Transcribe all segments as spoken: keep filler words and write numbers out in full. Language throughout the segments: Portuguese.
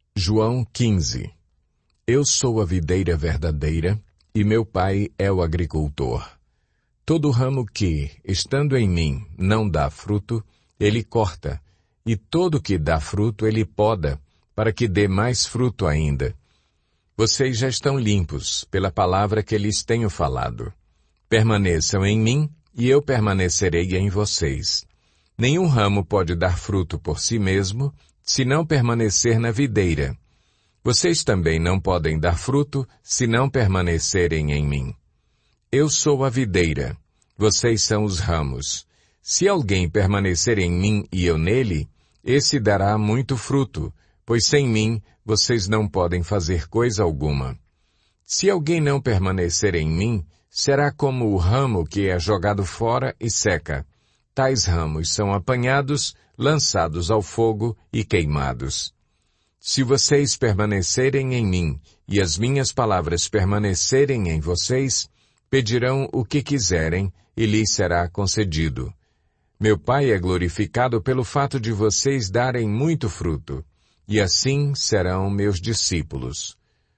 João quinze. Eu sou a videira verdadeira, e meu pai é o agricultor. Todo ramo que, estando em mim, não dá fruto, ele corta, e todo que dá fruto ele poda, para que dê mais fruto ainda. Vocês já estão limpos, pela palavra que lhes tenho falado. Permaneçam em mim, e eu permanecerei em vocês. Nenhum ramo pode dar fruto por si mesmo, se não permanecer na videira. Vocês também não podem dar fruto, se não permanecerem em mim. Eu sou a videira, vocês são os ramos. Se alguém permanecer em mim e eu nele, esse dará muito fruto, pois sem mim vocês não podem fazer coisa alguma. Se alguém não permanecer em mim, será como o ramo que é jogado fora e seca. Tais ramos são apanhados, lançados ao fogo e queimados. Se vocês permanecerem em mim e as minhas palavras permanecerem em vocês, pedirão o que quiserem e lhes será concedido. Meu Pai é glorificado pelo fato de vocês darem muito fruto, e assim serão meus discípulos.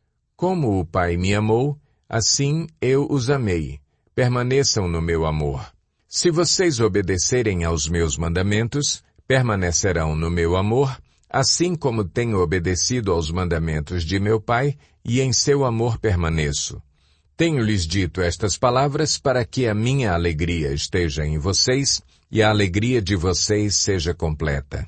Como o Pai me amou, assim eu os amei. Permaneçam no meu amor. Se vocês obedecerem aos meus mandamentos, permanecerão no meu amor, assim como tenho obedecido aos mandamentos de meu Pai, e em seu amor permaneço. Tenho-lhes dito estas palavras para que a minha alegria esteja em vocês, e a alegria de vocês seja completa.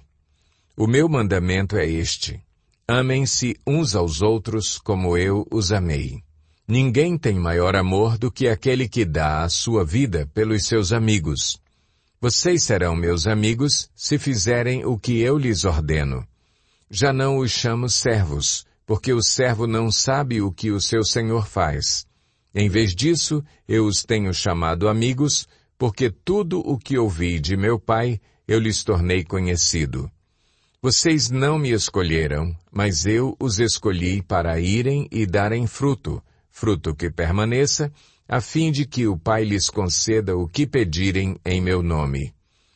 O meu mandamento é este: amem-se uns aos outros como eu os amei. Ninguém tem maior amor do que aquele que dá a sua vida pelos seus amigos. Vocês serão meus amigos se fizerem o que eu lhes ordeno. Já não os chamo servos, porque o servo não sabe o que o seu senhor faz. Em vez disso, eu os tenho chamado amigos, porque tudo o que ouvi de meu Pai, eu lhes tornei conhecido. Vocês não me escolheram, mas eu os escolhi para irem e darem fruto, fruto que permaneça, a fim de que o Pai lhes conceda o que pedirem em meu nome.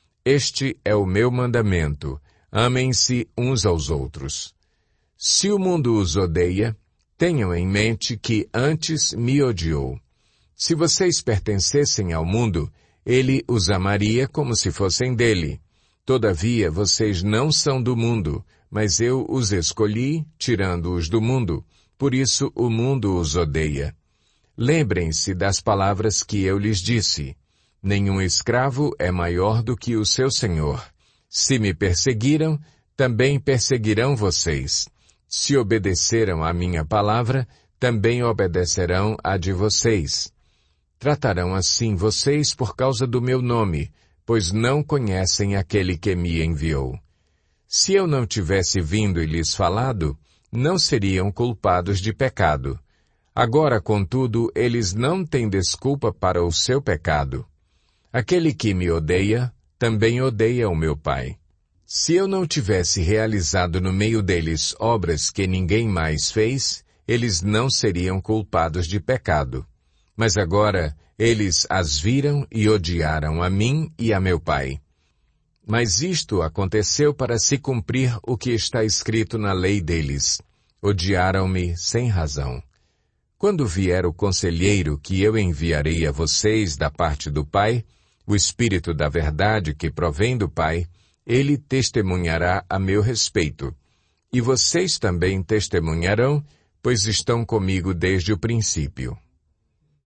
Este é o meu mandamento: amem-se uns aos outros. Se o mundo os odeia, tenham em mente que antes me odiou. Se vocês pertencessem ao mundo, ele os amaria como se fossem dele. Todavia, vocês não são do mundo, mas eu os escolhi, tirando-os do mundo. Por isso o mundo os odeia. Lembrem-se das palavras que eu lhes disse. Nenhum escravo é maior do que o seu senhor. Se me perseguiram, também perseguirão vocês. Se obedeceram à minha palavra, também obedecerão à de vocês. Tratarão assim vocês por causa do meu nome, pois não conhecem aquele que me enviou. Se eu não tivesse vindo e lhes falado, não seriam culpados de pecado. Agora, contudo, eles não têm desculpa para o seu pecado. Aquele que me odeia, também odeia o meu Pai. Se eu não tivesse realizado no meio deles obras que ninguém mais fez, eles não seriam culpados de pecado. Mas agora, eles as viram e odiaram a mim e a meu Pai. Mas isto aconteceu para se cumprir o que está escrito na lei deles. Odiaram-me sem razão. Quando vier o conselheiro que eu enviarei a vocês da parte do Pai, o Espírito da verdade que provém do Pai, ele testemunhará a meu respeito. E vocês também testemunharão, pois estão comigo desde o princípio.